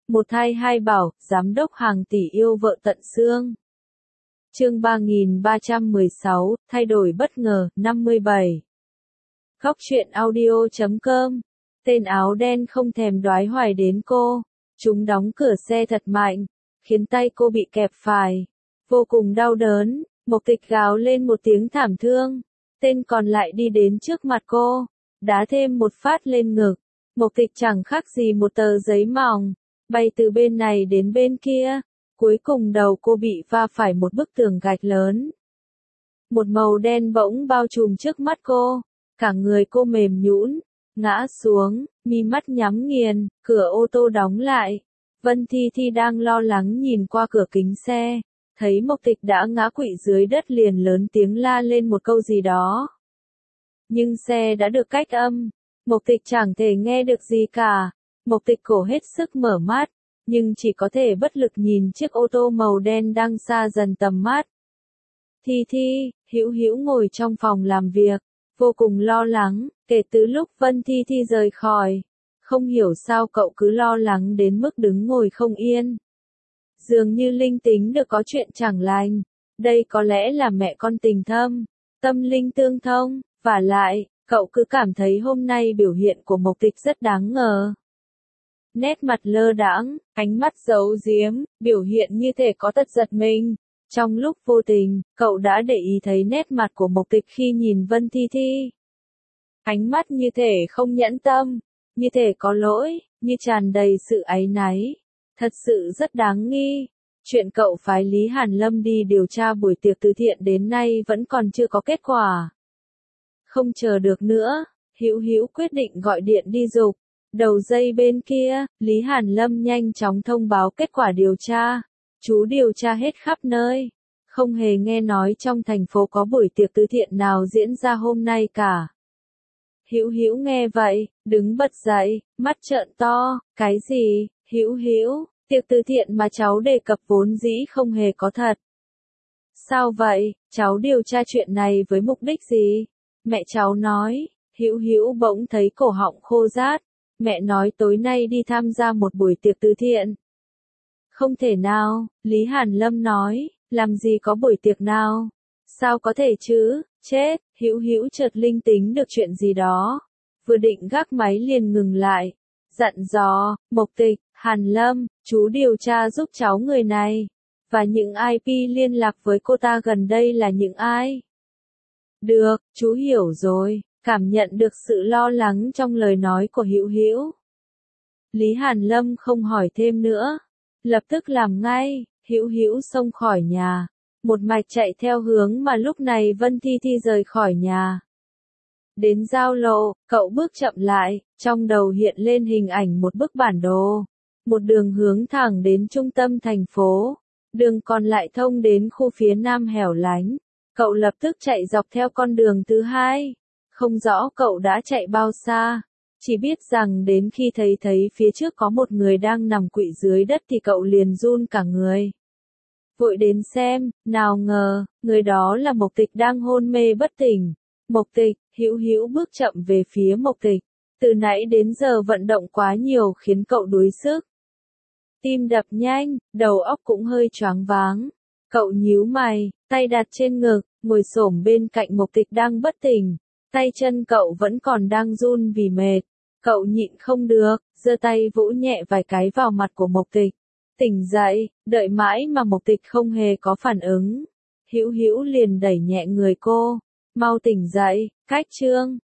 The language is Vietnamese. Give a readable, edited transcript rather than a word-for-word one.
Một thai hai bảo, giám đốc hàng tỷ yêu vợ tận xương. Chương 3316, thay đổi bất ngờ, 57. Góc truyện audio.com. Tên áo đen không thèm đoái hoài đến cô. Chúng đóng cửa xe thật mạnh, khiến tay cô bị kẹp phải. Vô cùng đau đớn, Mộc Tịch gào lên một tiếng thảm thương. Tên còn lại đi đến trước mặt cô, đá thêm một phát lên ngực. Mộc Tịch chẳng khác gì một tờ giấy mỏng, bay từ bên này đến bên kia. Cuối cùng đầu cô bị va phải một bức tường gạch lớn. Một màu đen bỗng bao trùm trước mắt cô, cả người cô mềm nhũn, ngã xuống, mi mắt nhắm nghiền, cửa ô tô đóng lại. Vân Thi Thi đang lo lắng nhìn qua cửa kính xe, thấy Mộc Tịch đã ngã quỵ dưới đất liền lớn tiếng la lên một câu gì đó. Nhưng xe đã được cách âm, Mộc Tịch chẳng thể nghe được gì cả. Mộc Tịch cố hết sức mở mắt, nhưng chỉ có thể bất lực nhìn chiếc ô tô màu đen đang xa dần tầm mắt. Thi Thi, Hữu Hữu ngồi trong phòng làm việc, vô cùng lo lắng, kể từ lúc Vân Thi Thi rời khỏi. Không hiểu sao cậu cứ lo lắng đến mức đứng ngồi không yên. Dường như linh tính được có chuyện chẳng lành. Đây có lẽ là mẹ con tình thâm, tâm linh tương thông, vả lại, cậu cứ cảm thấy hôm nay biểu hiện của Mộc Tịch rất đáng ngờ. Nét mặt lơ đãng, ánh mắt giấu giếm, biểu hiện như thể có tật giật mình. Trong lúc vô tình, cậu đã để ý thấy nét mặt của Mộc Tịch khi nhìn Vân Thi Thi. Ánh mắt như thể không nhẫn tâm, như thể có lỗi, như tràn đầy sự áy náy. Thật sự rất đáng nghi. Chuyện cậu phái Lý Hàn Lâm đi điều tra buổi tiệc từ thiện đến nay vẫn còn chưa có kết quả. Không chờ được nữa, Hữu Hữu quyết định gọi điện đi giục. Đầu dây bên kia, Lý Hàn Lâm nhanh chóng thông báo kết quả điều tra. Chú điều tra hết khắp nơi, không hề nghe nói trong thành phố có buổi tiệc từ thiện nào diễn ra hôm nay cả. Hữu Hữu nghe vậy, đứng bật dậy, mắt trợn to, cái gì? Hữu Hữu, tiệc từ thiện mà cháu đề cập vốn dĩ không hề có thật. Sao vậy? Cháu điều tra chuyện này với mục đích gì? Mẹ cháu nói. Hữu Hữu bỗng thấy cổ họng khô rát. Mẹ nói tối nay đi tham gia một buổi tiệc từ thiện. Không thể nào, Lý Hàn Lâm nói, làm gì có buổi tiệc nào? Sao có thể chứ? Chết, Hữu Hữu chợt linh tính được chuyện gì đó. Vừa định gác máy liền ngừng lại. Dặn dò, Mộc Tịch, Hàn Lâm, chú điều tra giúp cháu người này. Và những IP liên lạc với cô ta gần đây là những ai? Được, chú hiểu rồi, cảm nhận được sự lo lắng trong lời nói của Hữu Hữu. Lý Hàn Lâm không hỏi thêm nữa. Lập tức làm ngay, Hữu Hữu xông khỏi nhà. Một mạch chạy theo hướng mà lúc này Vân Thi Thi rời khỏi nhà. Đến giao lộ, cậu bước chậm lại, trong đầu hiện lên hình ảnh một bức bản đồ. Một đường hướng thẳng đến trung tâm thành phố. Đường còn lại thông đến khu phía nam hẻo lánh. Cậu lập tức chạy dọc theo con đường thứ hai. Không rõ cậu đã chạy bao xa. Chỉ biết rằng đến khi thấy phía trước có một người đang nằm quỵ dưới đất thì cậu liền run cả người. Vội đến xem, nào ngờ, người đó là Mộc Tịch đang hôn mê bất tỉnh. Mộc Tịch, Hữu Hữu bước chậm về phía Mộc Tịch. Từ nãy đến giờ vận động quá nhiều khiến cậu đuối sức. Tim đập nhanh, đầu óc cũng hơi choáng váng. Cậu nhíu mày, tay đặt trên ngực, ngồi xổm bên cạnh Mộc Tịch đang bất tỉnh. Tay chân cậu vẫn còn đang run vì mệt. Cậu nhịn không được, giơ tay vỗ nhẹ vài cái vào mặt của Mộc Tịch. Tỉnh dậy, đợi mãi mà Mộc Tịch không hề có phản ứng. Hữu Hữu liền đẩy nhẹ người cô. Mau tỉnh dậy, Cách Trương.